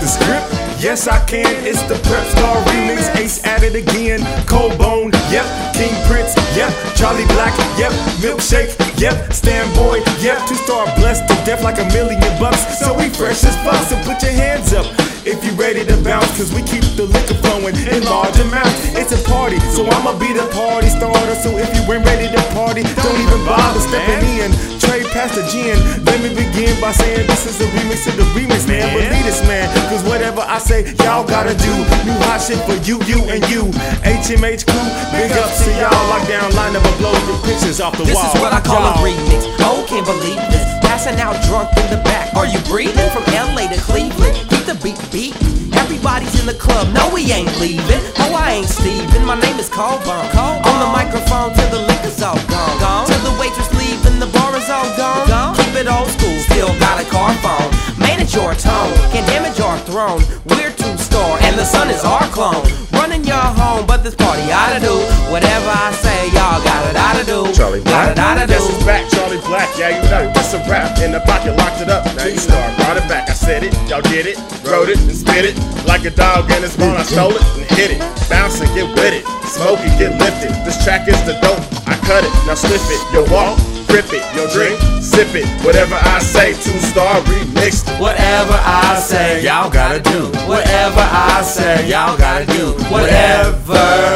the script? Yes, I can. It's the Prep Star remix. Ace at it again. Cold Bone, yep. King Prince, yep. Charlie Black, yep. Milkshake, yep. Stan Boy, yep. 2-star blessed to death like $1,000,000. So we fresh as fuck, so put your hands up if you ready to bounce, cause we keep the liquor flowing in large amounts. It's a party, so I'ma be the party starter. So if you ain't ready to party, don't even bother stepping in. Trade past the gin. Let me begin by saying this is a remix of the remix, man. Believe this, man, cause whatever I say, y'all gotta do. New hot shit for you, and you. HMH crew, big ups to y'all. Lockdown lineup of blows with pictures off the wall. This is what I call a remix. Oh, can't believe this. Passing out drunk in the back. Are you breathing? From LA to Cleveland? Keep the beat. Everybody's in the club. No, we ain't leaving. Oh, I ain't Steven. My name is Cold Bone. On the microphone till the liquor's all gone. Till the waitress leave and the bar is all gone. Keep it old school. Still got a car phone. Manage your tone. Can't damage our throne. We're 2-star and the sun is our clone. Running your home, but this party oughta do whatever I say. Y'all got it oughta do. Charlie Black. Yes, it's back, Charlie Black. Yeah, you know, it's a rap. In the pocket, locked it up. Now you start, brought it back. I said it, y'all did it, wrote it and spit it. Like a dog in his bone, I stole it and hit it. Bounce and get with it, smoke and get lifted. This track is the dope, I cut it, now sniff it. Yo walk, grip it, yo drink, sip it. Whatever I say, 2-star remixed it. Whatever I say, y'all gotta do. Whatever I say, y'all gotta do. Whatever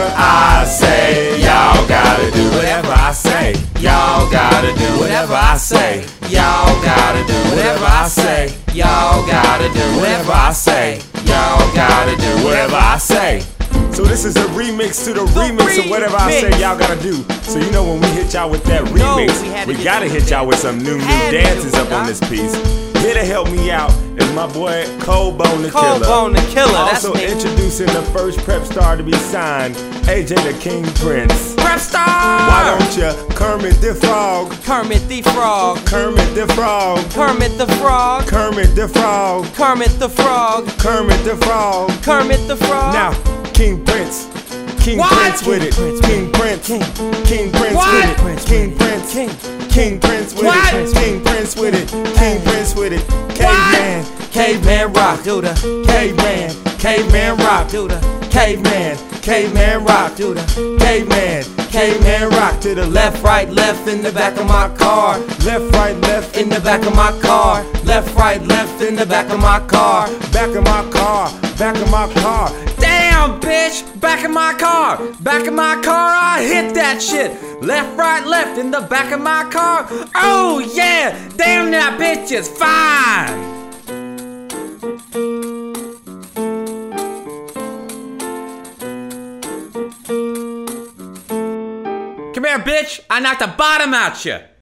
I say, y'all gotta do. Whatever I say, y'all gotta do. Whatever I say, y'all gotta do. Whatever I say, y'all gotta do. Whatever I say, y'all gotta do. Whatever I say. So this is a remix to the remix of whatever I say y'all gotta do. So you know when we hit y'all with that remix, we gotta hit y'all with some new dances up on this piece. Here to help me out is my boy Cold Bone the Killer. Cold Bone the Killer, Also introducing the first Prep Star to be signed, AJ the King Prince. Prep Star! Why don't you Kermit the Frog? Kermit the Frog. Kermit the Frog. Kermit the Frog. Kermit the Frog. Kermit the Frog. Kermit the Frog. Kermit the Frog. Now, King Prince. King Prince with it. King Prince. King Prince with it. King Prince. King Prince with it. King Prince with it. King Prince with it. Caveman. Caveman rock, do the Caveman. Caveman rock. do the Caveman. Caveman rock. do the Caveman. Caveman rock to the left, right, left in the back of my car. left, right, left In the back of my car. Left, right, left in the back of my car. back of my car. Back of my car. Damn, bitch! Back of my car! Back of my car, I hit that shit! Left, right, left in the back of my car! Oh yeah! Damn, that bitch is fine! Come here, bitch! I knocked the bottom out ya!